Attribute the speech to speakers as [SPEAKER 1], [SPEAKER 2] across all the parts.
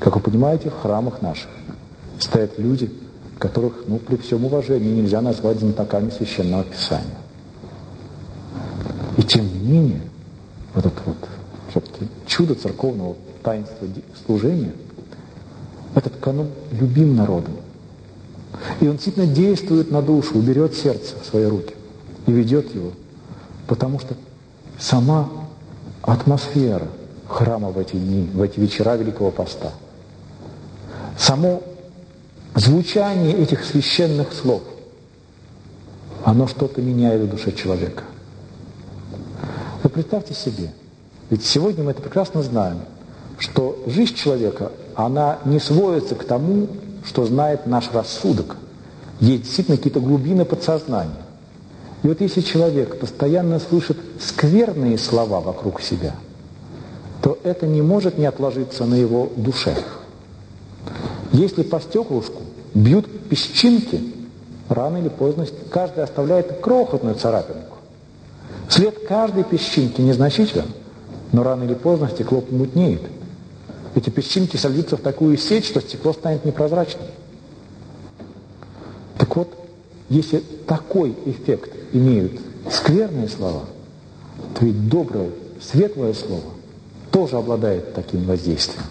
[SPEAKER 1] Как вы понимаете, в храмах наших стоят люди, которых, при всем уважении, нельзя назвать знатоками Священного Писания. И тем не менее, вот это все-таки чудо церковного таинства служения, этот канон любим народом. И он действительно действует на душу, уберет сердце в свои руки и ведет его. Потому что сама атмосфера храма в эти дни, в эти вечера Великого Поста, само звучание этих священных слов, оно что-то меняет в душе человека. Вы представьте себе, ведь сегодня мы это прекрасно знаем, что жизнь человека, она не сводится к тому, что знает наш рассудок. Есть действительно какие-то глубины подсознания. И вот если человек постоянно слышит скверные слова вокруг себя, то это не может не отложиться на его душе. Если по стеклышку бьют песчинки, рано или поздно каждый оставляет крохотную царапинку. След каждой песчинки незначителен, но рано или поздно стекло помутнеет. Эти песчинки сольются в такую сеть, что стекло станет непрозрачным. Так вот, если такой эффект имеют скверные слова, то ведь доброе, светлое слово тоже обладает таким воздействием.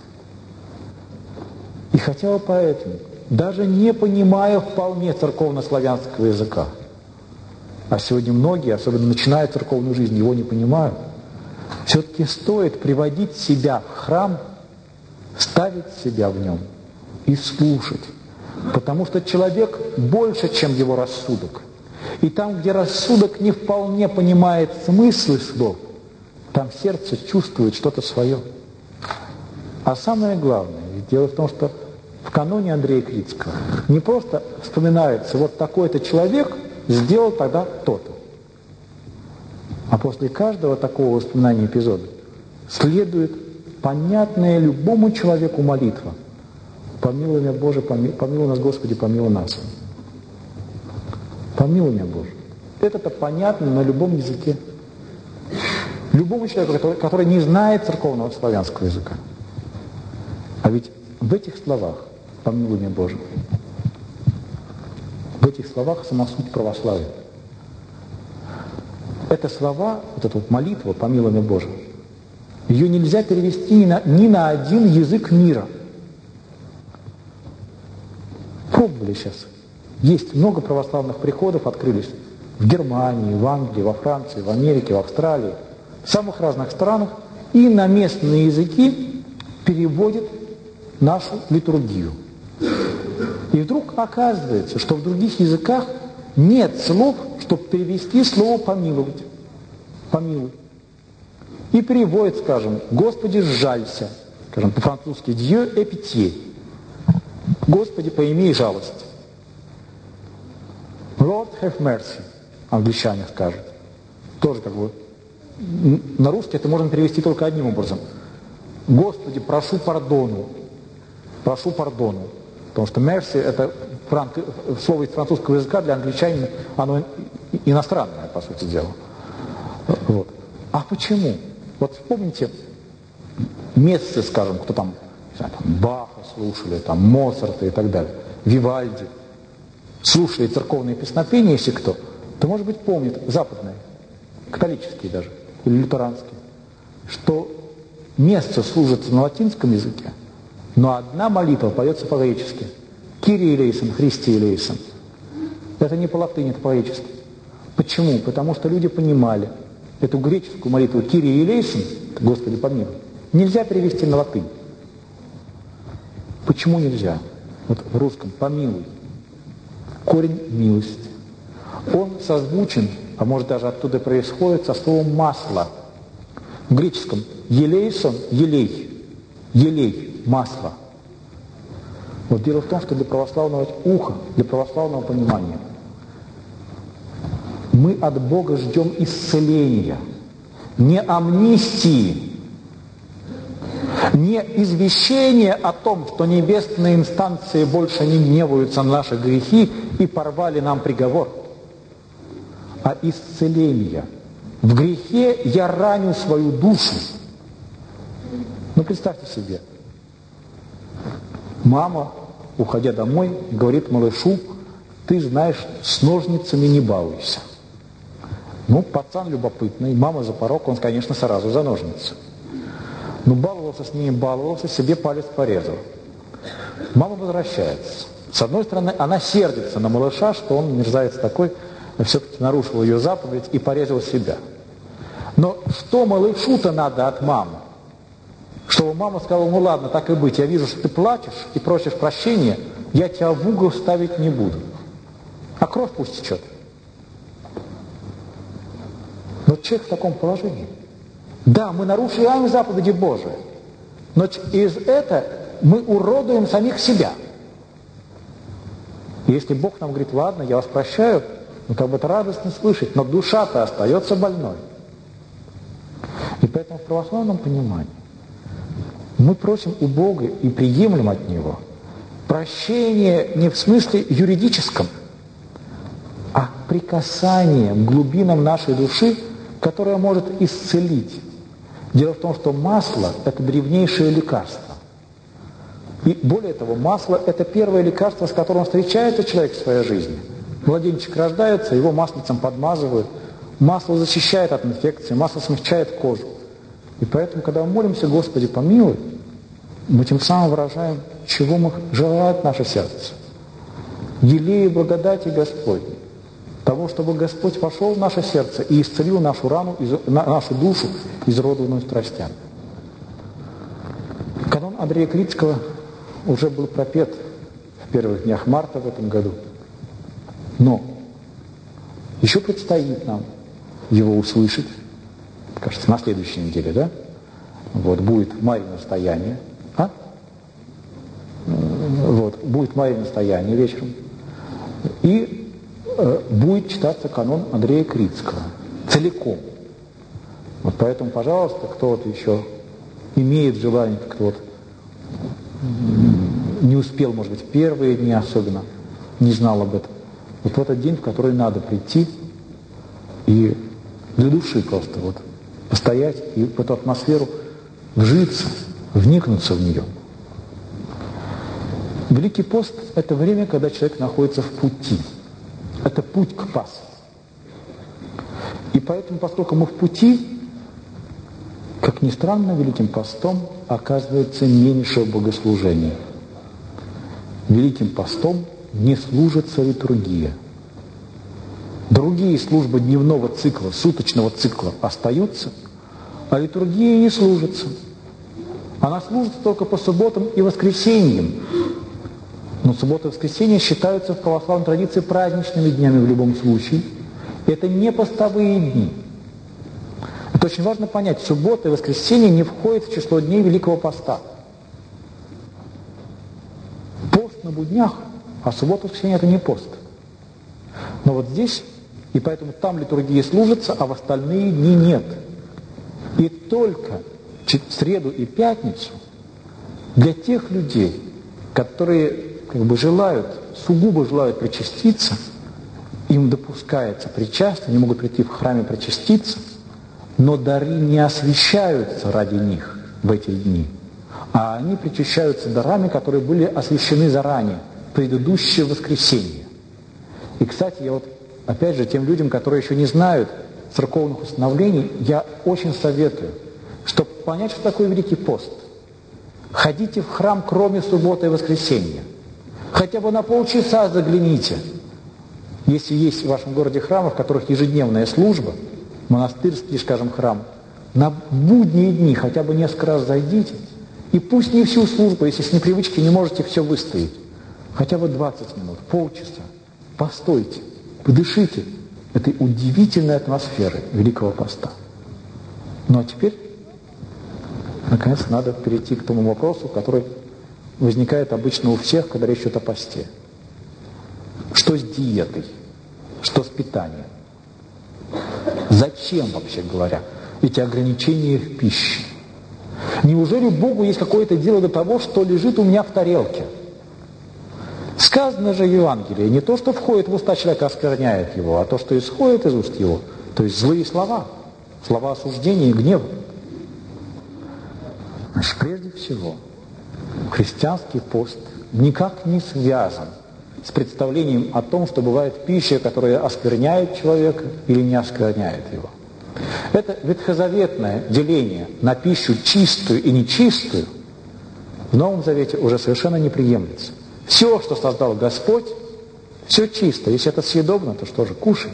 [SPEAKER 1] И хотя бы поэтому, даже не понимая вполне церковно-славянского языка, а сегодня многие, особенно начиная церковную жизнь, его не понимают, все-таки стоит приводить себя в храм, ставить себя в нем и слушать. Потому что человек больше, чем его рассудок. И там, где рассудок не вполне понимает смыслы слов, там сердце чувствует что-то свое. А самое главное, дело в том, что в каноне Андрея Критского не просто вспоминается, вот такой-то человек сделал тогда то-то. А после каждого такого воспоминания эпизода следует понятная любому человеку молитва. Помилуй меня, Боже, помилуй нас, Господи, помилуй нас. Помилуй меня, Боже. Это-то понятно на любом языке. Любому человеку, который не знает церковного славянского языка. А ведь в этих словах «помилуй меня, Боже», в этих словах сама суть православия. Это слова, вот эта вот молитва «помилуй меня, Боже», ее нельзя перевести ни на один язык мира. Пробовали сейчас. Есть много православных приходов, открылись в Германии, в Англии, во Франции, в Америке, в Австралии, в самых разных странах, и на местные языки переводят нашу литургию. И вдруг оказывается, что в других языках нет слов, чтобы перевести слово «помиловать». «Помилуй». И переводит, скажем, «Господи, сжалься», скажем, по-французски «Dieu aie pitié», «Господи, поимей жалость». «Lord have mercy», англичане скажут. Тоже как бы на русский это можно перевести только одним образом. «Господи, прошу пардону». Прошу пардону. Потому что mercy это слово из французского языка, для англичанина оно иностранное, по сути дела. Вот. А почему? Вот вспомните мессы, скажем, кто там Баха слушали, там Моцарта и так далее, Вивальди, слушали церковные песнопения, если кто, то, может быть, помнит, западные, католические даже, или лютеранские, что мессы служатся на латинском языке, но одна молитва поется по-гречески. Кирий элейсон, Христи элейсон. Это не по латыни, это по-гречески. Почему? Потому что люди понимали эту греческую молитву Кирий элейсон, Господи помилуй, нельзя перевести на латынь. Почему нельзя? Вот в русском помилуй. Корень милость. Он созвучен, а может даже оттуда происходит, со словом масло. В греческом елейсон, елей. Елей. Масло. Вот дело в том, что для православного уха, для православного понимания мы от Бога ждем исцеления, не амнистии, не извещения о том, что небесные инстанции больше не гневаются на наши грехи и порвали нам приговор, а исцеления. В грехе я раню свою душу. Ну, представьте себе, Мама, уходя домой, говорит малышу: ты знаешь, с ножницами не балуйся. Ну, пацан любопытный, мама за порог, он, конечно, сразу за ножницы. Но баловался с ними, баловался, себе палец порезал. Мама возвращается. С одной стороны, она сердится на малыша, что он, мерзавец такой, все-таки нарушил ее заповедь и порезал себя. Но что малышу-то надо от мамы? Чтобы мама сказала: ну ладно, так и быть, я вижу, что ты плачешь и просишь прощения, я тебя в угол ставить не буду. А кровь пусть течет. Но человек в таком положении. Да, мы нарушаем заповеди Божии, но из этого мы уродуем самих себя. И если Бог нам говорит: ладно, я вас прощаю, ну как бы это радостно слышать, но душа-то остается больной. И поэтому в православном понимании мы просим у Бога и приемлем от Него прощение не в смысле юридическом, а прикасанием к глубинам нашей души, которое может исцелить. Дело в том, что масло – это древнейшее лекарство. И более того, масло – это первое лекарство, с которым встречается человек в своей жизни. Младенчик рождается, его маслицем подмазывают. Масло защищает от инфекции, масло смягчает кожу. И поэтому, когда мы молимся: Господи, помилуй, мы тем самым выражаем, чего мы желает наше сердце. Елею благодати Господней. Того, чтобы Господь вошел в наше сердце и исцелил нашу рану, нашу душу, изродованную страстями. Канон Андрея Крицкого уже был пропет в первых днях марта в этом году. Но еще предстоит нам его услышать, кажется, на следующей неделе, да? Вот, будет Марьино настояние. Вот, будет Марьино настояние вечером. И будет читаться канон Андрея Крицкого целиком. Вот поэтому, пожалуйста, кто вот еще имеет желание, кто вот не успел, может быть, первые дни особенно, не знал об этом, вот в этот день, в который надо прийти и для души просто вот постоять и в эту атмосферу вжиться, вникнуться в нее. Великий пост – это время, когда человек находится в пути. Это путь к Пасхе. И поэтому, поскольку мы в пути, как ни странно, Великим постом оказывается меньше богослужения. Великим постом не служится литургия. Другие службы дневного цикла, суточного цикла остаются, а литургия не служится. Она служится только по субботам и воскресеньям. Но суббота и воскресенье считаются в православной традиции праздничными днями в любом случае. Это не постовые дни. Это очень важно понять. Суббота и воскресенье не входят в число дней Великого Поста. Пост на буднях, а суббота и воскресенье – это не пост. Но вот здесь, и поэтому там литургия служится, а в остальные дни нет. И только в среду и пятницу для тех людей, которые сугубо желают причаститься, им допускается причастие, они могут прийти в храме причаститься, но дары не освящаются ради них в эти дни, а они причащаются дарами, которые были освящены заранее, в предыдущее воскресенье. И, кстати, я вот, опять же, тем людям, которые еще не знают церковных установлений, я очень советую, чтобы понять, что такое Великий пост, ходите в храм, кроме субботы и воскресенья. Хотя бы на полчаса загляните. Если есть в вашем городе храмы, в которых ежедневная служба, монастырский, скажем, храм, на будние дни хотя бы несколько раз зайдите, и пусть не всю службу, если с непривычки не можете все выстоять, хотя бы 20 минут, полчаса, постойте, подышите этой удивительной атмосферой Великого Поста. Ну а теперь, наконец, надо перейти к тому вопросу, который возникает обычно у всех, когда речь идет о посте. Что с диетой? Что с питанием? Зачем, вообще говоря, эти ограничения в пище? Неужели Богу есть какое-то дело до того, что лежит у меня в тарелке? Сказано же в Евангелии, не то, что входит в уста человека, оскверняет его, а то, что исходит из уст его, то есть злые слова, слова осуждения и гнева. Значит, прежде всего, христианский пост никак не связан с представлением о том, что бывает пища, которая оскверняет человека или не оскверняет его. Это ветхозаветное деление на пищу чистую и нечистую в Новом Завете уже совершенно не приемлется. Все, что создал Господь, все чисто. Если это съедобно, то что же, кушай.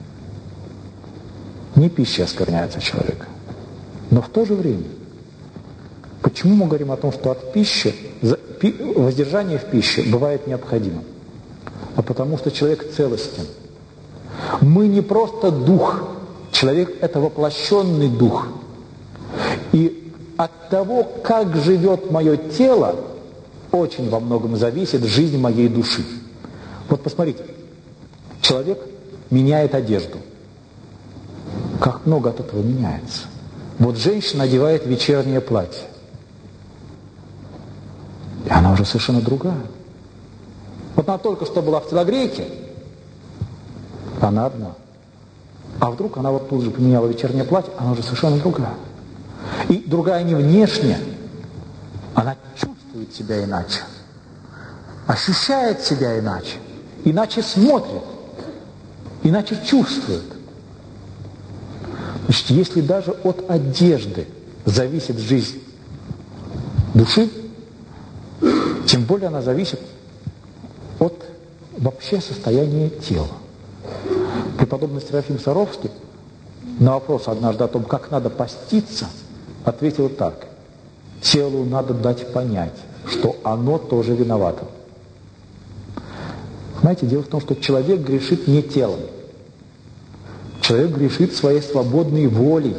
[SPEAKER 1] Не пища оскверняется человека. Но в то же время, почему мы говорим о том, что от пищи, воздержание в пище бывает необходимым? А потому что человек целостен. Мы не просто дух. Человек – это воплощенный дух. И от того, как живет мое тело, очень во многом зависит жизнь моей души. Вот посмотрите, человек меняет одежду. Как много от этого меняется. Вот женщина одевает вечернее платье. И она уже совершенно другая. Вот она только что была в телогрейке, она одна. А вдруг она вот тут же поменяла вечернее платье, она уже совершенно другая. И другая не внешне, она чувствует себя иначе, ощущает себя иначе, иначе смотрит, иначе чувствует. Значит, если даже от одежды зависит жизнь души, тем более она зависит от вообще состояния тела. Преподобный Серафим Саровский на вопрос однажды о том, как надо поститься, ответил так: телу надо дать понять, что оно тоже виновато. Знаете, дело в том, что человек грешит не телом. Человек грешит своей свободной волей.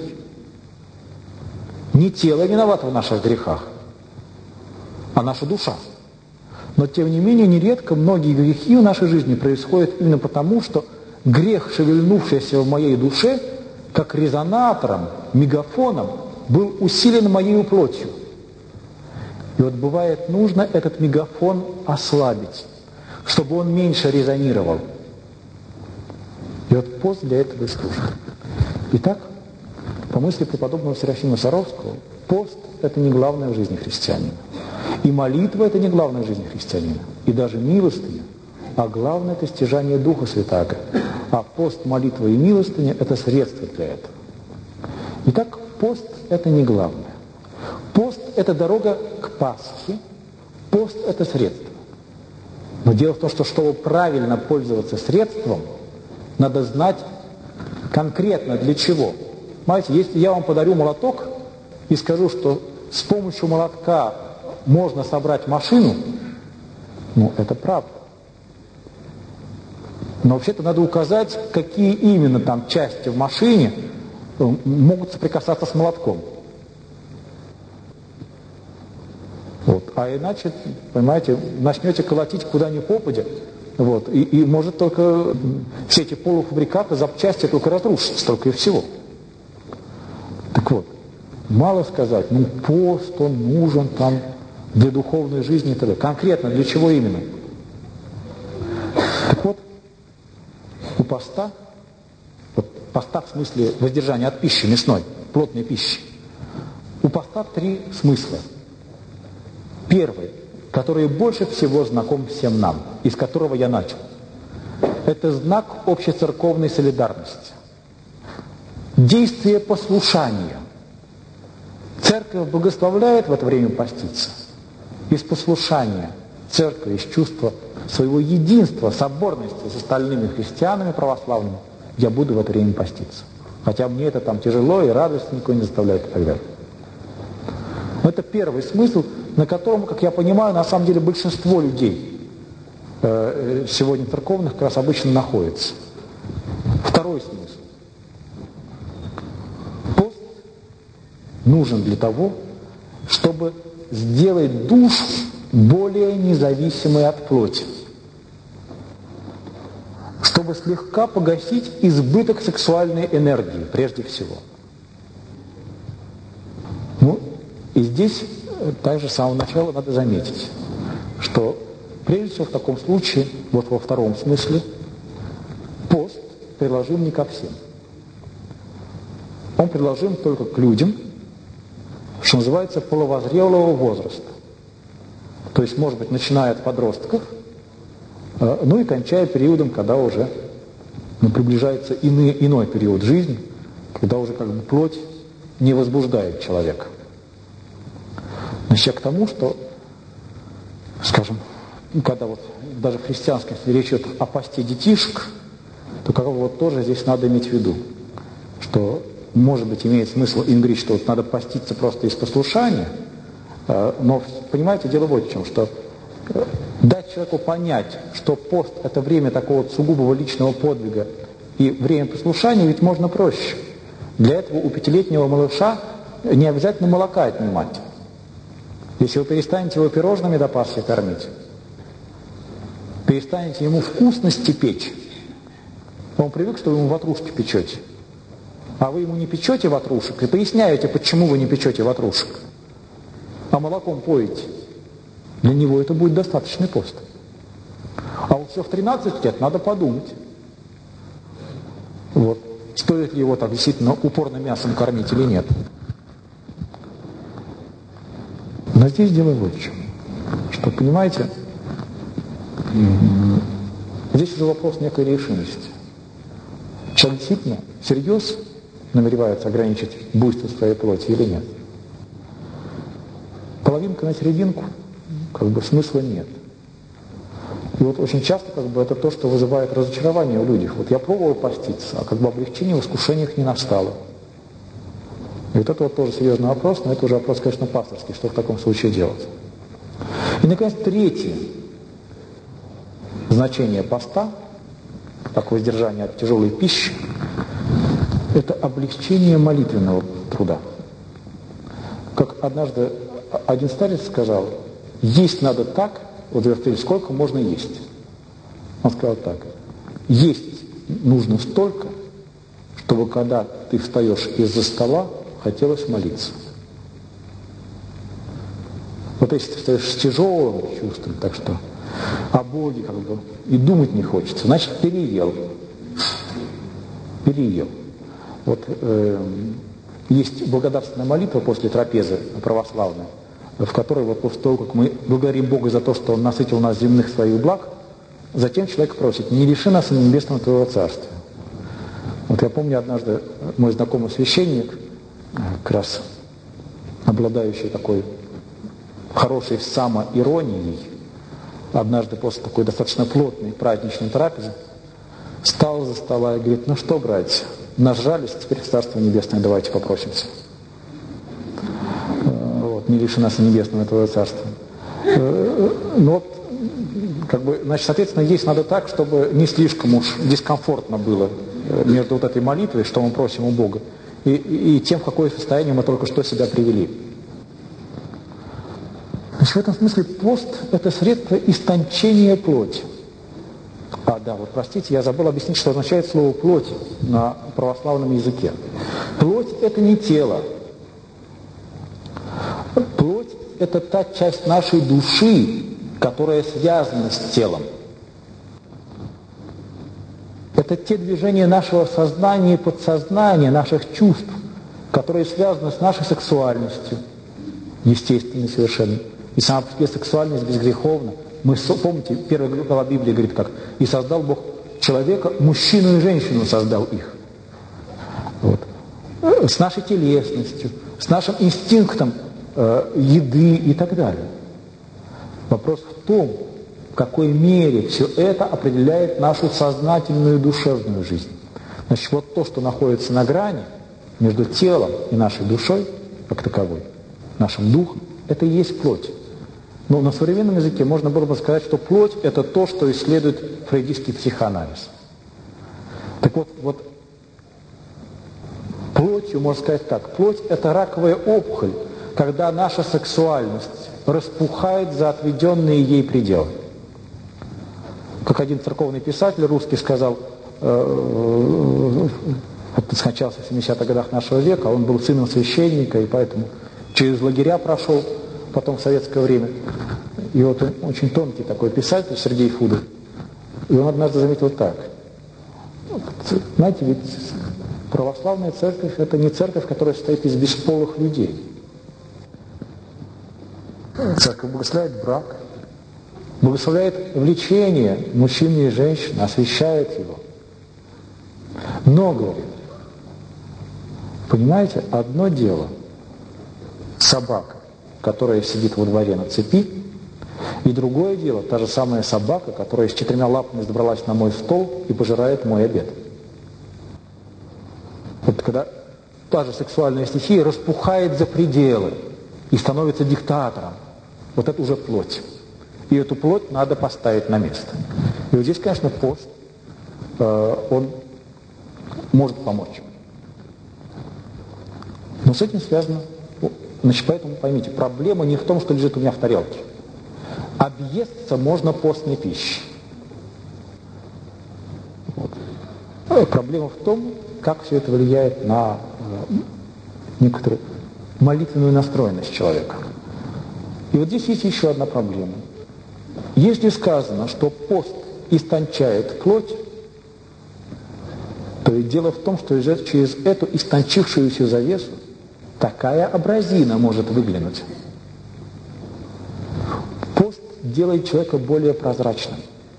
[SPEAKER 1] Не тело виновато в наших грехах, а наша душа. Но, тем не менее, нередко многие грехи в нашей жизни происходят именно потому, что грех, шевельнувшийся в моей душе, как резонатором, мегафоном, был усилен моей плотью. И вот бывает нужно этот мегафон ослабить, чтобы он меньше резонировал. И вот пост для этого и служит. Итак, по мысли преподобного Серафима Саровского, пост – это не главное в жизни христианина. И молитва – это не главное в жизни христианина. И даже милостыня. А главное – это стяжание Духа Святаго. А пост, молитва и милостыня – это средства для этого. Итак, пост – это не главное. Пост – это дорога к Пасхе. Пост – это средство. Но дело в том, что чтобы правильно пользоваться средством, надо знать конкретно для чего. Понимаете, если я вам подарю молоток и скажу, что с помощью молотка можно собрать машину, ну, это правда. Но вообще-то надо указать, какие именно там части в машине могут соприкасаться с молотком. Вот. А иначе, понимаете, начнете колотить куда ни попадя, вот, и может только все эти полуфабрикаты, запчасти только разрушатся, только и всего. Так вот, мало сказать, ну пост, он нужен там для духовной жизни и так далее. Конкретно для чего именно? Так вот, у поста, вот поста в смысле воздержания от пищи мясной, плотной пищи, у поста 3 смысла. Первый, который больше всего знаком всем нам, из которого я начал, это знак общецерковной солидарности. Действие послушания. Церковь благословляет в это время поститься. Из послушания церкви, из чувства своего единства, соборности с остальными христианами православными, я буду в это время поститься. Хотя мне это там тяжело и радость никого не заставляет и так далее. Но это первый смысл, на котором, как я понимаю, на самом деле большинство людей сегодня церковных как раз обычно находится. Второй смысл. Пост нужен для того, чтобы сделать душу более независимой от плоти. Чтобы слегка погасить избыток сексуальной энергии, прежде всего. Ну, и здесь также с самого начала надо заметить, что прежде всего в таком случае, вот во втором смысле, пост приложим не ко всем. Он приложим только к людям, что называется, половозрелого возраста. То есть, может быть, начиная от подростков, ну и кончая периодом, когда уже приближается иной период жизни, когда уже как бы плоть не возбуждает человека. Значит, я к тому, что, скажем, когда вот даже в христианстве речь идет о посте детишек, то как бы вот тоже здесь надо иметь в виду, что, может быть, имеет смысл им говорить, что вот надо поститься просто из послушания, но, понимаете, дело вот в чем, что дать человеку понять, что пост – это время такого вот сугубого личного подвига и время послушания, ведь можно проще. Для этого у 5-летнего малыша не обязательно молока отнимать. Если вы перестанете его пирожными до Пасхи кормить, перестанете ему вкусности печь, он привык, что вы ему ватрушки печете. А вы ему не печете ватрушек и поясняете, почему вы не печете ватрушек, а молоком поете. Для него это будет достаточный пост. А вот все в 13 лет надо подумать. Вот. Стоит ли его так действительно упорно мясом кормить или нет. Но здесь дело вот в чем. Что, понимаете, здесь уже вопрос некой решимости. Человек действительно всерьез намеревается ограничить буйство своей плоти или нет. Половинка на серединку, как бы смысла нет. И вот очень часто как бы это то, что вызывает разочарование у людей. Вот я пробовал поститься, а как бы облегчение в искушениях не настало. И вот это вот тоже серьезный вопрос, но это уже вопрос, конечно, пасторский, что в таком случае делать. И, наконец, третье значение поста, как воздержание от тяжелой пищи, это облегчение молитвенного труда. Как однажды один старец сказал, есть надо так, вот вы спросили, сколько можно есть? Он сказал так, есть нужно столько, чтобы когда ты встаешь из-за стола, хотелось молиться. Вот если ты встаешь с тяжелым чувством, так что о Боге как бы и думать не хочется, значит переел. Переел. Вот есть благодарственная молитва после трапезы православная, в которой вот после того, как мы благодарим Бога за то, что Он насытил нас земных своих благ, затем человек просит, не лиши нас и небесного Твоего Царствия. Вот я помню однажды мой знакомый священник, как раз обладающий такой хорошей самоиронией, однажды после такой достаточно плотной праздничной трапезы встал за стола и говорит, ну что, братья, нажались, теперь в Царство Небесное давайте попросимся. Вот, не лиши нас и небесного Твоего Царства. Ну вот, как бы, значит, соответственно, есть надо так, чтобы не слишком уж дискомфортно было между вот этой молитвой, что мы просим у Бога, и тем, в какое состояние мы только что себя привели. Значит, в этом смысле пост – это средство истончения плоти. А, да, вот простите, я забыл объяснить, что означает слово «плоть» на православном языке. Плоть – это не тело. Плоть – это та часть нашей души, которая связана с телом. Это те движения нашего сознания и подсознания, наших чувств, которые связаны с нашей сексуальностью, естественно, совершенно. И сама по себе сексуальность безгреховна. Мы, помните, первая глава Библии говорит как? «И создал Бог человека, мужчину и женщину создал их». Вот. С нашей телесностью, с нашим инстинктом еды и так далее. Вопрос в том, в какой мере все это определяет нашу сознательную душевную жизнь. Значит, вот то, что находится на грани между телом и нашей душой, как таковой, нашим духом, это и есть плоть. Но на современном языке можно было бы сказать, что плоть – это то, что исследует фрейдистский психоанализ. Так вот, плотью, можно сказать так, плоть – это раковая опухоль, когда наша сексуальность распухает за отведенные ей пределы. Как один церковный писатель русский сказал, вот скончался в 70-х годах нашего века, он был сыном священника, и поэтому через лагеря прошел, потом в советское время. И вот он очень тонкий такой писатель, Сергей Фудов. И он однажды заметил так. Знаете, ведь православная церковь – это не церковь, которая состоит из бесполых людей. Церковь благословляет брак, благословляет влечение мужчины и женщины, освещает его. Но, говорит, понимаете, одно дело собака, которая сидит во дворе на цепи, и другое дело та же самая собака, которая с 4 лапами забралась на мой стол и пожирает мой обед. Вот когда та же сексуальная стихия распухает за пределы и становится диктатором, вот это уже плоть. И эту плоть надо поставить на место. И вот здесь, конечно, пост, он может помочь. Но с этим связано, значит, поэтому поймите, проблема не в том, что лежит у меня в тарелке. Объесться можно постной пищей. Вот. Проблема в том, как все это влияет на некоторую молитвенную настроенность человека. И вот здесь есть еще одна проблема. Если сказано, что пост истончает плоть, то и дело в том, что через эту истончившуюся завесу такая абразина может выглянуть. Пост делает человека более прозрачным.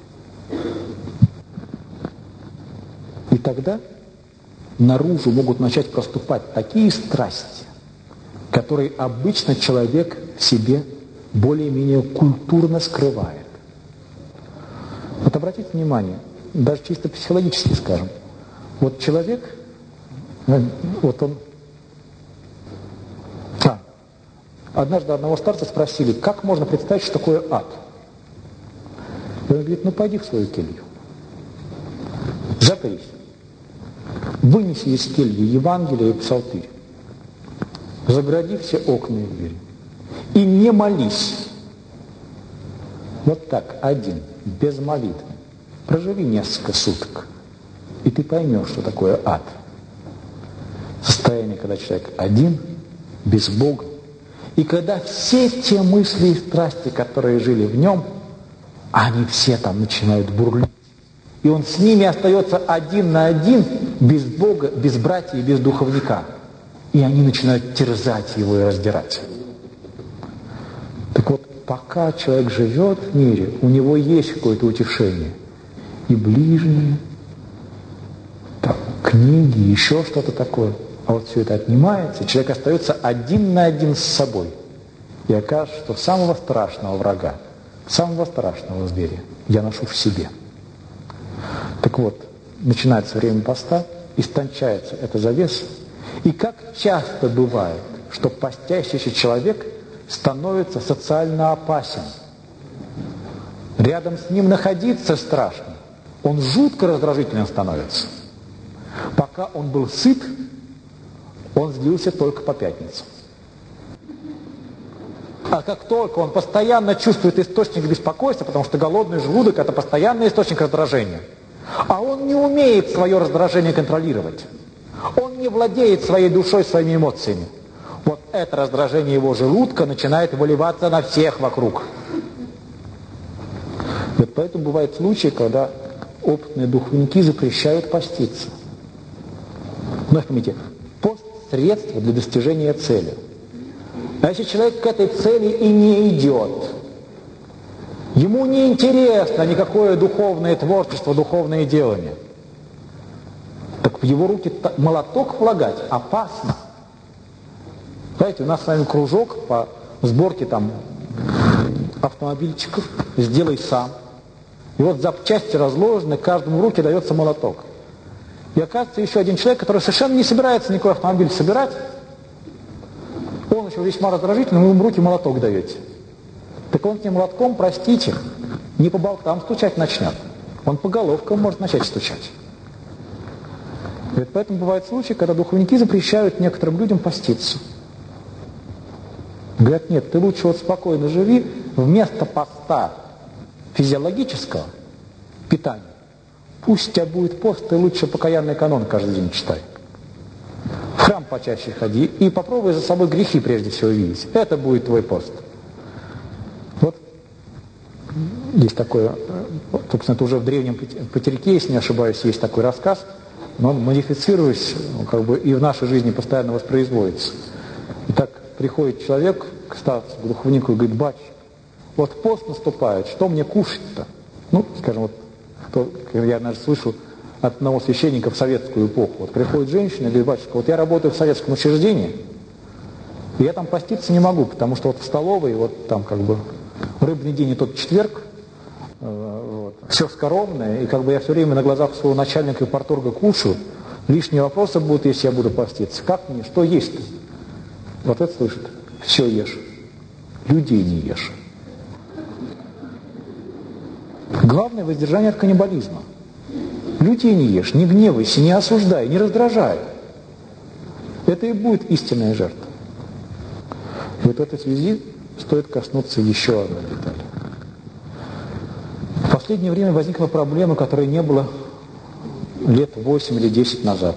[SPEAKER 1] И тогда наружу могут начать проступать такие страсти, которые обычно человек в себе более-менее культурно скрывает. Вот обратите внимание, даже чисто психологически скажем, вот человек, вот он... Однажды одного старца спросили, как можно представить, что такое ад? И он говорит, ну пойди в свою келью, запрись, вынеси из кельи Евангелие и Псалтырь, загради все окна и двери и не молись. Вот так, один, без молитвы. Проживи несколько суток, и ты поймешь, что такое ад. Состояние, когда человек один, без Бога, и когда все те мысли и страсти, которые жили в нем, они все там начинают бурлить. И он с ними остается один на один, без Бога, без братья и без духовника. И они начинают терзать его и раздирать. Так вот, пока человек живет в мире, у него есть какое-то утешение. И ближние, там, книги, еще что-то такое. А вот все это отнимается, и человек остается один на один с собой. И окажется, что самого страшного врага, самого страшного зверя я ношу в себе. Так вот, начинается время поста, истончается эта завеса. И как часто бывает, что постящийся человек становится социально опасен. Рядом с ним находиться страшно. Он жутко раздражительным становится. Пока он был сыт, он злился только по пятницам. А как только он постоянно чувствует источник беспокойства, потому что голодный желудок – это постоянный источник раздражения, а он не умеет свое раздражение контролировать, он не владеет своей душой, своими эмоциями, вот это раздражение его желудка начинает выливаться на всех вокруг. Вот поэтому бывают случаи, когда опытные духовники запрещают поститься. Но поймите, пост – средство для достижения цели. А если человек к этой цели и не идет, ему не интересно никакое духовное творчество, духовное делание, так в его руки молоток влагать опасно. Знаете, у нас с вами кружок по сборке там автомобильчиков «Сделай сам». И вот запчасти разложены, каждому в руки дается молоток. И оказывается, еще один человек, который совершенно не собирается никакой автомобиль собирать, он еще весьма раздражительный, вы ему в руки молоток даете. Так он этим молотком, простите, не по болтам стучать начнет. Он по головкам может начать стучать. И поэтому бывают случаи, когда духовники запрещают некоторым людям поститься. Говорят, нет, ты лучше вот спокойно живи, вместо поста физиологического питания, пусть у тебя будет пост, ты лучше покаянный канон каждый день читай. В храм почаще ходи и попробуй за собой грехи прежде всего видеть. Это будет твой пост. Вот есть такое, собственно, это уже в древнем Патерике, если не ошибаюсь, есть такой рассказ, но он, модифицируясь, как бы и в нашей жизни постоянно воспроизводится. Итак, приходит человек к старцу, к духовнику и говорит: батюшка, Вот пост наступает, что мне кушать-то? Ну, скажем, вот, я, наверное, слышу от одного священника в советскую эпоху. Вот приходит женщина и говорит: батюшка, вот я работаю в советском учреждении, и я там поститься не могу, потому что вот в столовой, вот там как бы рыбный день и тот четверг, вот, все скоромное, и как бы я все время на глазах своего начальника и парторга кушаю, лишние вопросы будут, если я буду поститься. Как мне, что есть-то? Вот это слышит: все ешь, людей не ешь. Главное — воздержание от каннибализма. Людей не ешь, не гневайся, не осуждай, не раздражай. Это и будет истинная жертва. И вот в этой связи стоит коснуться еще одной детали. В последнее время возникла проблема, которой не было лет 8 или 10 назад.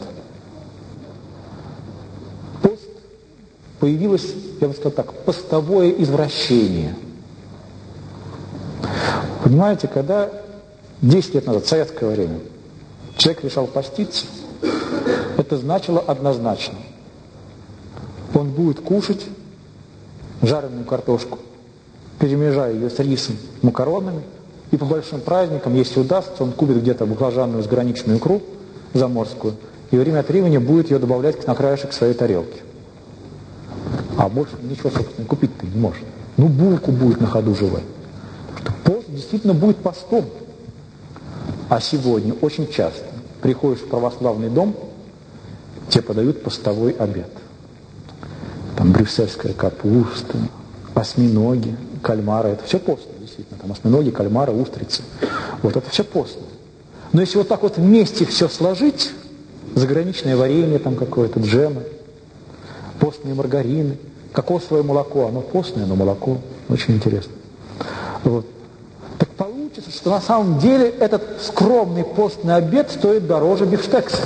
[SPEAKER 1] Пост появилось, я бы сказал так, постовое извращение. Понимаете, когда 10 лет назад, в советское время, человек решал поститься, это значило однозначно: он будет кушать жареную картошку, перемежая ее с рисом, макаронами, и по большим праздникам, если удастся, он купит где-то баклажанную сграничную икру заморскую, и время от времени будет ее добавлять на краешек своей тарелки. А больше ничего, собственно, купить-то не может. Ну, булку будет на ходу жевать. Потому что пост действительно будет постом. А сегодня очень часто приходишь в православный дом, тебе подают постовой обед. Там брюссельская капуста, осьминоги, кальмары. Это все постно, действительно. Там осьминоги, кальмары, устрицы. Вот это все постно. Но если вот так вот вместе все сложить, заграничное варенье там какое-то, джемы, постные маргарины, кокосовое молоко, оно постное, но молоко. Очень интересно. Вот. Так получится, что на самом деле этот скромный постный обед стоит дороже бифштекса.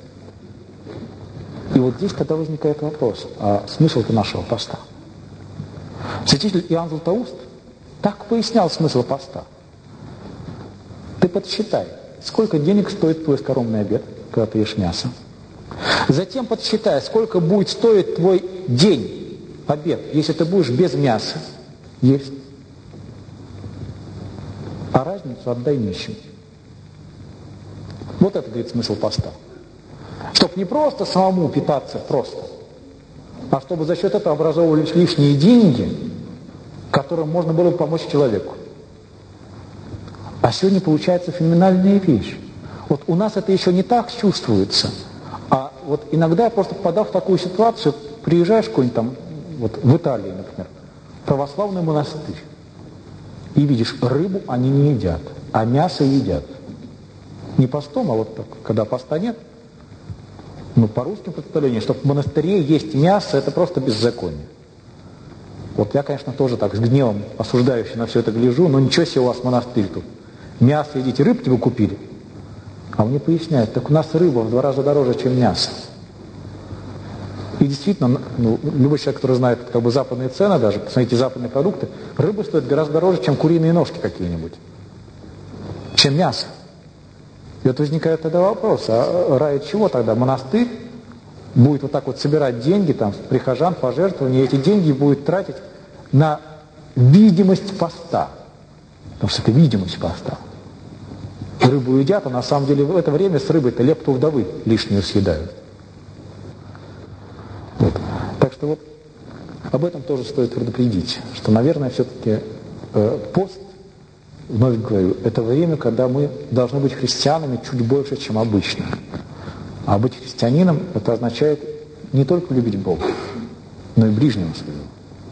[SPEAKER 1] И вот здесь тогда возникает вопрос: а смысл-то нашего поста? Святитель Иоанн Златоуст так пояснял смысл поста. Ты подсчитай, сколько денег стоит твой скоромный обед, когда ты ешь мясо. Затем подсчитай, сколько будет стоить твой день, обед, если ты будешь без мяса есть. А разницу отдай нищим. Вот это, говорит, смысл поста. Чтобы не просто самому питаться просто, а чтобы за счет этого образовывались лишние деньги, которым можно было бы помочь человеку. А сегодня получается феноменальная вещь. Вот у нас это еще не так чувствуется, а вот иногда, просто попадав в такую ситуацию, приезжаешь куда-нибудь там, вот в Италии, например, православный монастырь, и видишь, рыбу они не едят, а мясо едят. Не постом, а вот так, когда поста нет. Ну, по русским представлениям, что в монастыре есть мясо, это просто беззаконие. Вот я, конечно, тоже так с гневом осуждающий на все это гляжу, но ничего себе у вас монастырь тут. Мясо едите, рыбки вы купили. А мне поясняют, так у нас рыба в 2 раза дороже, чем мясо. И действительно, ну, любой человек, который знает как бы западные цены даже, посмотрите западные продукты, рыба стоит гораздо дороже, чем куриные ножки какие-нибудь, чем мясо. И вот возникает тогда вопрос, а ради чего тогда монастырь будет вот так вот собирать деньги там, с прихожан, пожертвования, и эти деньги будет тратить на видимость поста? Потому что это видимость поста. Рыбу едят, а на самом деле в это время с рыбой-то лепту вдовы лишнюю съедают. Вот. Так что вот об этом тоже стоит предупредить, что, наверное, все-таки пост, вновь говорю, это время, когда мы должны быть христианами чуть больше, чем обычно. А быть христианином — это означает не только любить Бога, но и ближнего своего.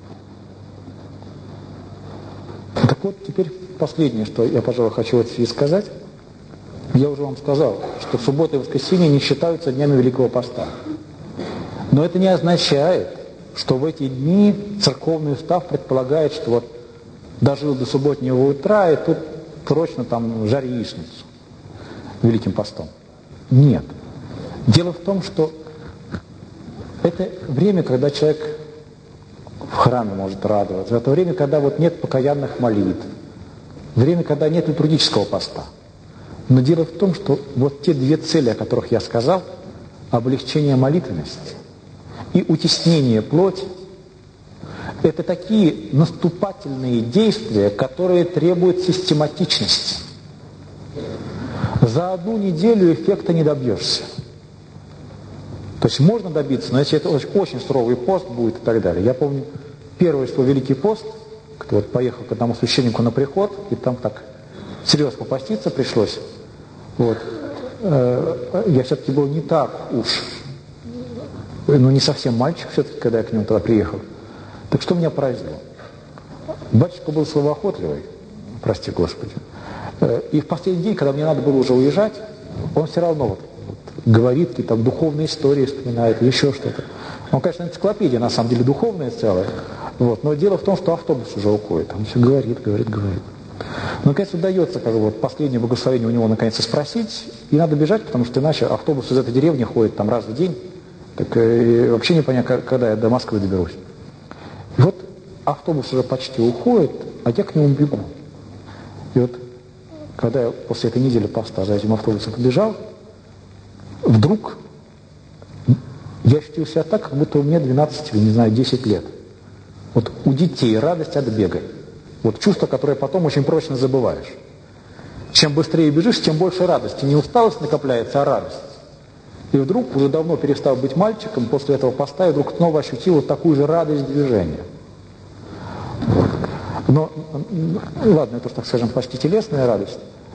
[SPEAKER 1] Так вот, теперь последнее, что я, пожалуй, хочу в этой связи сказать. Я уже вам сказал, что суббота и воскресенье не считаются днями Великого Поста. Но это не означает, что в эти дни церковный устав предполагает, что вот дожил до субботнего утра, и тут срочно там жарь яичницу Великим Постом. Нет. Дело в том, что это время, когда человек в храме может радоваться, это время, когда вот нет покаянных молитв, время, когда нет литургического поста. Но дело в том, что вот те 2 цели, о которых я сказал, облегчение молитвенности и утеснение плоти, это такие наступательные действия, которые требуют систематичности. За одну неделю эффекта не добьешься. То есть можно добиться, но если это очень суровый пост будет и так далее. Я помню первый свой Великий пост, вот поехал к одному священнику на приход, и там так серьезно попаститься пришлось. Вот. Я все-таки был не так уж, не совсем мальчик все-таки, когда я к нему тогда приехал. Так что меня поразило? Батюшка был словоохотливый, прости Господи. И в последний день, когда мне надо было уже уезжать, он все равно говорит, какие там духовные истории вспоминает, еще что-то. Он, конечно, энциклопедия, на самом деле, духовная целая. Вот. Но дело в том, что автобус уже уходит. Он все говорит. Но, наконец, удается последнее благословение у него наконец-то спросить, и надо бежать, потому что иначе автобус из этой деревни ходит там раз в день. Так вообще непонятно, когда я до Москвы доберусь. И вот автобус уже почти уходит, а я к нему бегу. И вот, когда я после этой недели поста за этим автобусом побежал, вдруг я ощутил себя так, как будто у меня 12 или, не знаю, 10 лет. Вот у детей радость от бега. Вот чувство, которое потом очень прочно забываешь. Чем быстрее бежишь, тем больше радости. Не усталость накопляется, а радость. И вдруг, уже давно перестав быть мальчиком, после этого поста я вдруг снова ощутил вот такую же радость движения. Вот. Но, ладно, это, так скажем, почти телесная радость.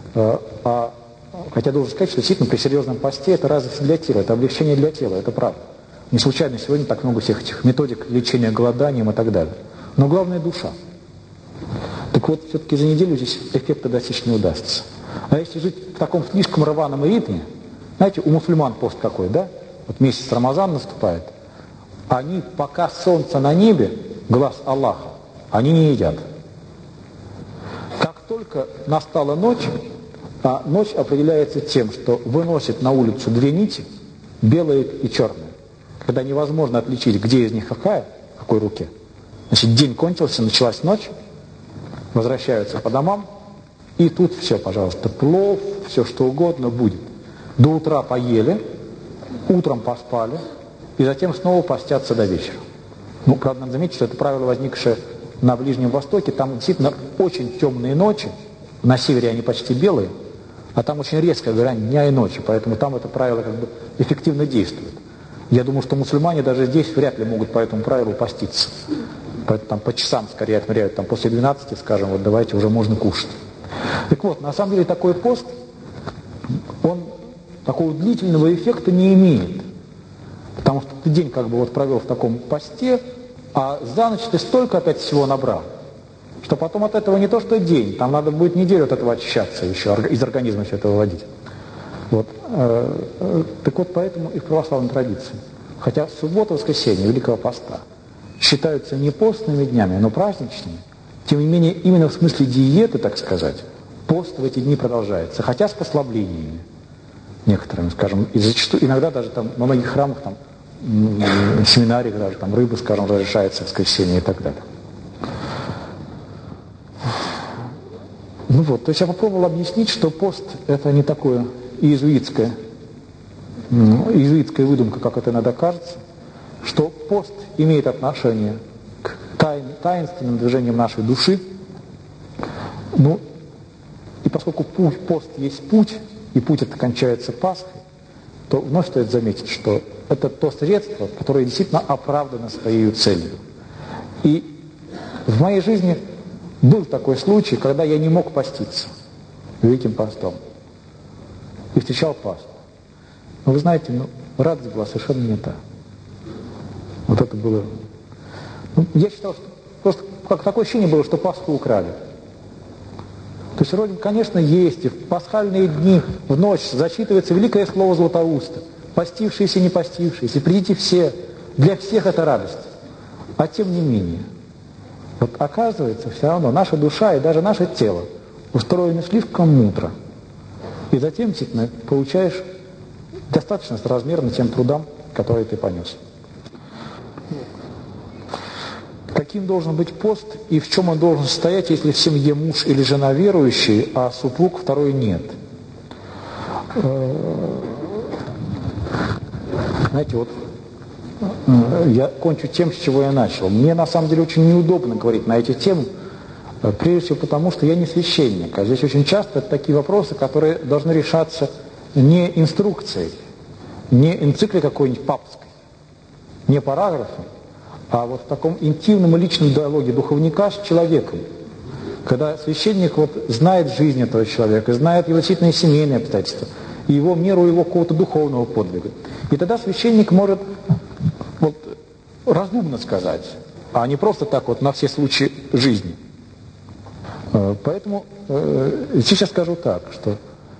[SPEAKER 1] Хотя должен сказать, что действительно при серьезном посте это радость для тела, это облегчение для тела, это правда. Не случайно сегодня так много всех этих методик лечения голоданием и так далее. Но главное – душа. Так вот, все-таки за неделю здесь эффекта достичь не удастся. А если жить в таком слишком рваном ритме, знаете, у мусульман пост какой, да? Вот месяц Рамазан наступает, они, пока солнце на небе, глаз Аллаха, они не едят. Как только настала ночь, а ночь определяется тем, что выносит на улицу две нити, белые и черные. Когда невозможно отличить, где из них какая, в какой руке. Значит, день кончился, началась ночь, возвращаются по домам, и тут все, пожалуйста, плов, все что угодно будет. До утра поели, утром поспали, и затем снова постятся до вечера. Правда, надо заметить, что это правило, возникшее на Ближнем Востоке, там действительно очень темные ночи, на севере они почти белые, а там очень резкая грань дня и ночи, поэтому там это правило эффективно действует. Я думаю, что мусульмане даже здесь вряд ли могут по этому правилу поститься. Поэтому там по часам скорее отмеряют, там после 12, скажем, вот давайте уже можно кушать. Так вот, на самом деле такой пост, он такого длительного эффекта не имеет. Потому что ты день провел в таком посте, а за ночь ты столько опять всего набрал, что потом от этого не то что день, там надо будет неделю от этого очищаться еще, из организма все это выводить. Вот. Так вот, поэтому и в православной традиции. Хотя суббота, воскресенье, Великого Поста считаются не постными днями, но праздничными. Тем не менее, именно в смысле диеты, так сказать, пост в эти дни продолжается, хотя с послаблениями некоторыми, скажем, и зачастую, иногда даже там во многих храмах, там, семинариях даже, там рыба, скажем, разрешается в воскресенье и так далее. То есть я попробовал объяснить, что пост это не такое иезуитская выдумка, как это иногда кажется, что пост имеет отношение к таинственным движениям нашей души. И поскольку пост есть путь, и путь это кончается Пасхой, то вновь стоит заметить, что это то средство, которое действительно оправдано своей целью. И в моей жизни был такой случай, когда я не мог поститься Великим постом и встречал Пасху. Но вы знаете, радость была совершенно не та. Вот это было... я считал, что просто такое ощущение было, что Пасху украли. То есть вроде, конечно, есть, и в пасхальные дни, в ночь зачитывается великое слово Златоуста. Постившиеся, не постившиеся, придите все. Для всех это радость. А тем не менее, оказывается, все равно наша душа и даже наше тело устроены слишком мудро. И затем, действительно, получаешь достаточно соразмерно тем трудам, которые ты понес. Каким должен быть пост и в чем он должен состоять, если в семье муж или жена верующие, а супруг второй нет? Знаете, я кончу тем, с чего я начал. Мне на самом деле очень неудобно говорить на эти темы, прежде всего потому, что я не священник. А здесь очень часто это такие вопросы, которые должны решаться не инструкцией, не энцикликой какой-нибудь папской, не параграфом, а вот в таком интимном и личном диалоге духовника с человеком. Когда священник вот знает жизнь этого человека, знает его действительно семейные обстоятельства, и его меру его какого-то духовного подвига. И тогда священник может вот разумно сказать, а не просто так вот на все случаи жизни. Поэтому сейчас скажу так, что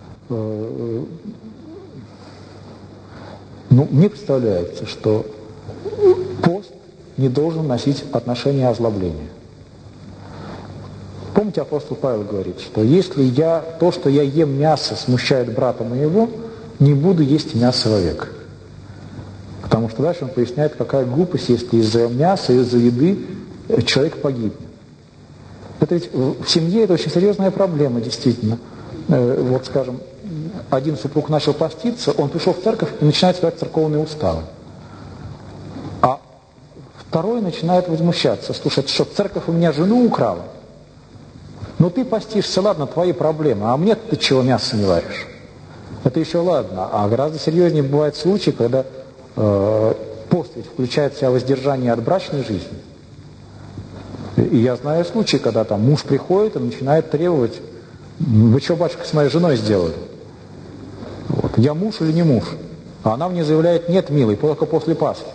[SPEAKER 1] мне представляется, что пост не должен носить отношение озлобления. Помните, апостол Павел говорит, что если то, что я ем мясо, смущает брата моего, не буду есть мясо вовек. Потому что дальше он поясняет, какая глупость, если из-за мяса, из-за еды человек погибнет. Это ведь в семье это очень серьезная проблема, действительно. Вот, скажем, один супруг начал поститься, он пришел в церковь и начинает читать церковные уставы. А второй начинает возмущаться. Слушай, что, церковь у меня жену украла? Ну ты постишься, ладно, твои проблемы, а мне ты чего мясо не варишь? Это еще ладно. А гораздо серьезнее бывают случаи, когда пост ведь включает в себя воздержание от брачной жизни. И я знаю случаи, когда там муж приходит и начинает требовать: вы что, батюшка, с моей женой сделали? Вот. Я муж или не муж? А она мне заявляет: нет, милый, только после Пасхи.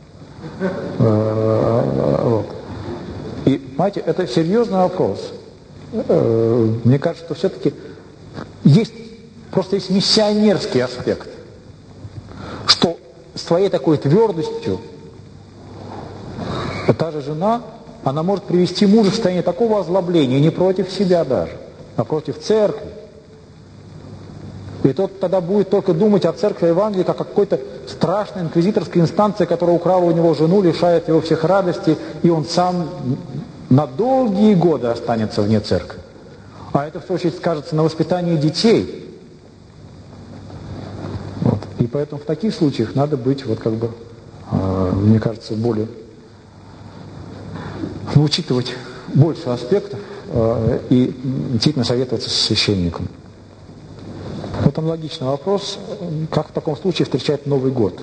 [SPEAKER 1] Вот. И, понимаете, это серьезный вопрос. Мне кажется, что все-таки есть миссионерский аспект, что с твоей такой твердостью та же жена, она может привести мужа в состояние такого озлобления, не против себя даже, а против церкви. И тот тогда будет только думать о церкви Евангелии как о какой-то страшной инквизиторской инстанции, которая украла у него жену, лишает его всех радостей, и он сам на долгие годы останется вне церкви. А это, в свою очередь, скажется на воспитании детей. Вот. И поэтому в таких случаях надо быть, мне кажется, более... учитывать больше аспектов и действительно советоваться со священником. Вот аналогичный вопрос, как в таком случае встречать Новый год.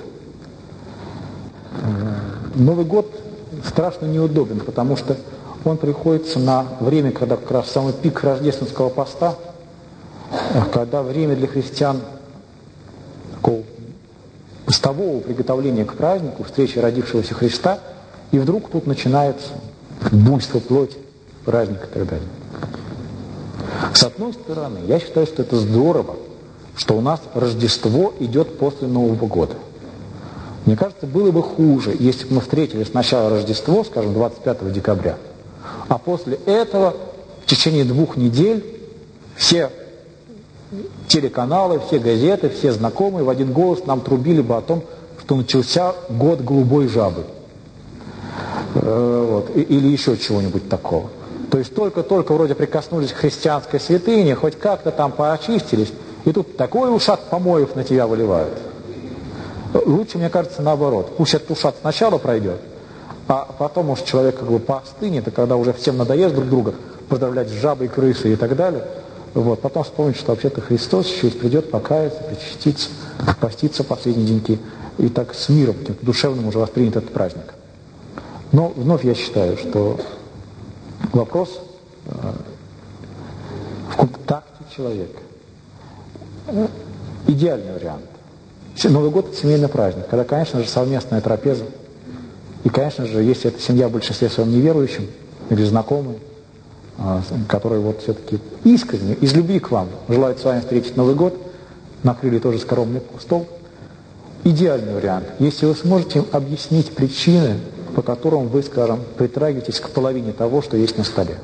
[SPEAKER 1] Новый год страшно неудобен, потому что он приходится на время, когда как раз самый пик рождественского поста, когда время для христиан такого постового приготовления к празднику, встречи родившегося Христа, и вдруг тут начинается буйство плоти, праздник и так далее. С одной стороны, я считаю, что это здорово, что у нас Рождество идет после Нового года. Мне кажется, было бы хуже, если бы мы встретили сначала Рождество, скажем, 25 декабря, а после этого в течение 2 недель все телеканалы, все газеты, все знакомые в один голос нам трубили бы о том, что начался год голубой жабы. Или еще чего-нибудь такого. То есть только-только вроде прикоснулись к христианской святыне, хоть как-то там поочистились, и тут такой ушат помоев на тебя выливают. Лучше, мне кажется, наоборот. Пусть этот ушат сначала пройдет, а потом, может, человек поостынет, и когда уже всем надоест друг друга поздравлять с жабой, крысой и так далее, потом вспомнить, что вообще-то Христос еще придет покаяться, причаститься, поститься последние деньки, и так с миром, душевным уже воспринят этот праздник. Но вновь я считаю, что вопрос в контакте человека. Идеальный вариант. Новый год – это семейный праздник, когда, конечно же, совместная трапеза. И, конечно же, если эта семья в большинстве своем неверующим или знакомые, которые все-таки искренне, из любви к вам, желают с вами встретить Новый год, накрыли тоже скоромный стол. Идеальный вариант. Если вы сможете им объяснить причины, по которым вы, скажем, притрагиваетесь к половине того, что есть на столе.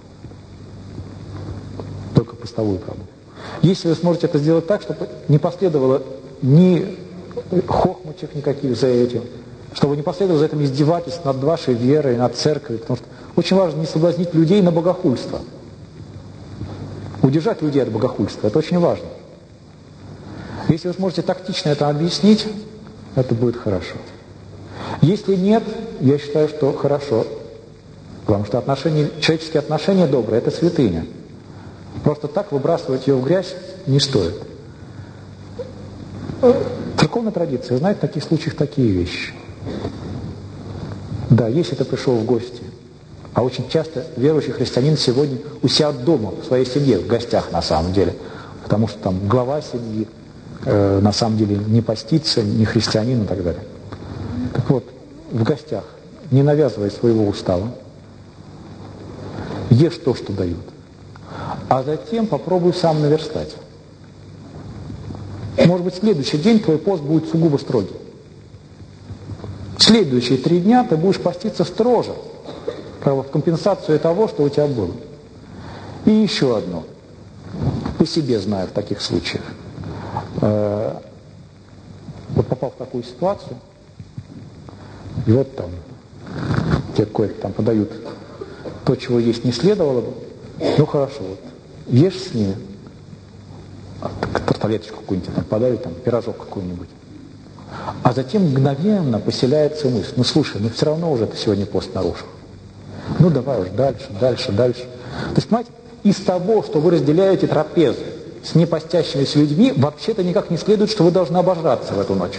[SPEAKER 1] Только постовую, правда. Если вы сможете это сделать так, чтобы не последовало ни хохмочек никаких за этим, чтобы не последовало за этим издевательств над вашей верой, над церковью, потому что очень важно не соблазнить людей на богохульство. Удержать людей от богохульства, это очень важно. Если вы сможете тактично это объяснить, это будет хорошо. Если нет, я считаю, что хорошо. Потому что человеческие отношения добрые – это святыня. Просто так выбрасывать ее в грязь не стоит. Церковная традиция знает в таких случаях такие вещи. Да, если ты пришел в гости, а очень часто верующий христианин сегодня у себя дома, в своей семье, в гостях на самом деле, потому что там глава семьи на самом деле не постится, не христианин и так далее. Так вот, в гостях не навязывай своего устава, ешь то, что дают, а затем попробуй сам наверстать. Может быть, в следующий день твой пост будет сугубо строгий. В следующие 3 дня ты будешь поститься строже, как бы в компенсацию того, что у тебя было. И еще одно. По себе знаю в таких случаях. Вот попал в такую ситуацию, и вот там тебе кое-то там подают то, чего есть не следовало бы. Ну хорошо, вот ешь с ними, тарталеточку какую-нибудь там подают, там пирожок какой-нибудь. А затем мгновенно поселяется мысль: ну слушай, ну все равно уже ты сегодня пост нарушил. Ну давай уж дальше. То есть, понимаете, из того, что вы разделяете трапезу с непостящимися людьми, вообще-то никак не следует, что вы должны обожраться в эту ночь.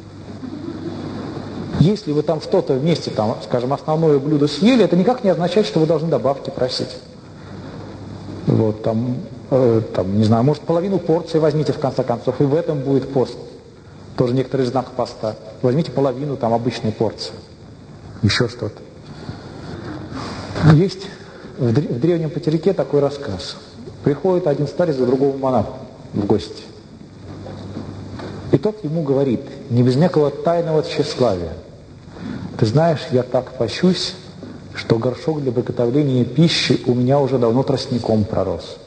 [SPEAKER 1] Если вы там что-то вместе, там, скажем, основное блюдо съели, это никак не означает, что вы должны добавки просить. Вот там, не знаю, может, половину порции возьмите в конце концов, и в этом будет пост. Тоже некоторый знак поста. Возьмите половину там обычной порции. Еще что-то. Есть в древнем Патерике такой рассказ. Приходит один старец за другого монаха в гости. И тот ему говорит, не без некого тайного тщеславия: ты знаешь, я так пощусь, что горшок для приготовления пищи у меня уже давно тростником пророс.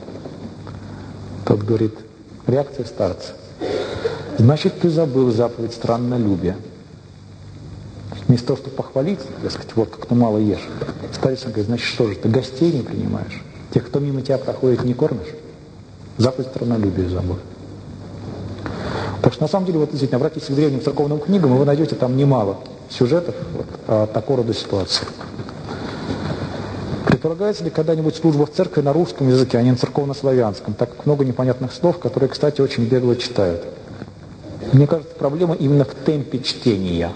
[SPEAKER 1] Тот говорит, реакция старца: значит, ты забыл заповедь страннолюбия. Вместо того, чтобы похвалить, так сказать, вот как ты мало ешь, старец говорит, значит, что же, ты гостей не принимаешь? Тех, кто мимо тебя проходит, не кормишь? Заповедь страннолюбия забыл. Так что, на самом деле, вот действительно, обратитесь к древним церковным книгам, и вы найдете там немало сюжетов о такого рода ситуации. Предполагается ли когда-нибудь служба в церкви на русском языке, а не на церковно-славянском, так как много непонятных слов, которые, кстати, очень бегло читают? Мне кажется, проблема именно в темпе чтения.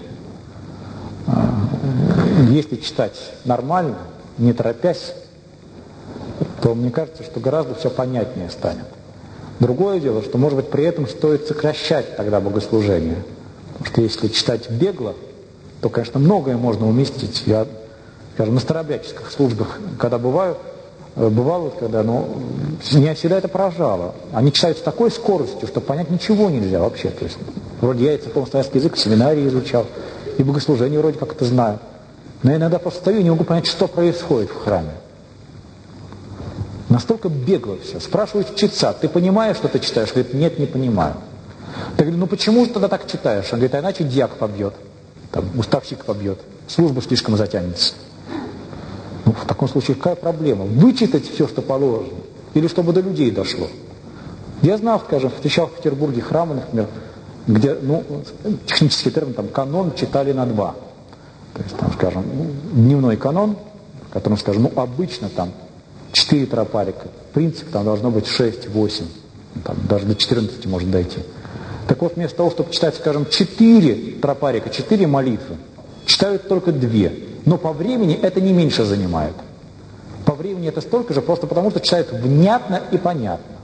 [SPEAKER 1] Если читать нормально, не торопясь, то мне кажется, что гораздо все понятнее станет. Другое дело, что, может быть, при этом стоит сокращать тогда богослужение. Потому что если читать бегло, то, конечно, многое можно уместить. Я, скажем, на старообрядческих службах, когда бывало, когда, меня всегда это поражало. Они читают с такой скоростью, что понять ничего нельзя вообще. То есть, вроде я церковно-славянский язык в семинарии изучал, и богослужение вроде как-то знаю. Но я иногда просто стою и не могу понять, что происходит в храме. Настолько бегло все. Спрашивают чтеца, ты понимаешь, что ты читаешь? Говорит, нет, не понимаю. Я говорю, ну почему же тогда так читаешь? Он говорит, а иначе дьяк побьет, там, уставщик побьет, служба слишком затянется. Ну, в таком случае какая проблема? Вычитать все, что положено, или чтобы до людей дошло. Я знал, скажем, встречал в Петербурге храмы, например, где, технический термин, там, канон читали на 2. То есть, там, скажем, дневной канон, в котором, скажем, обычно там 4 тропарика. Принцип там должно быть 6-8. Там, даже до 14 может дойти. Так вот, вместо того, чтобы читать, скажем, 4 тропарика, 4 молитвы, читают только 2. Но по времени это не меньше занимает. По времени это столько же, просто потому что читают внятно и понятно.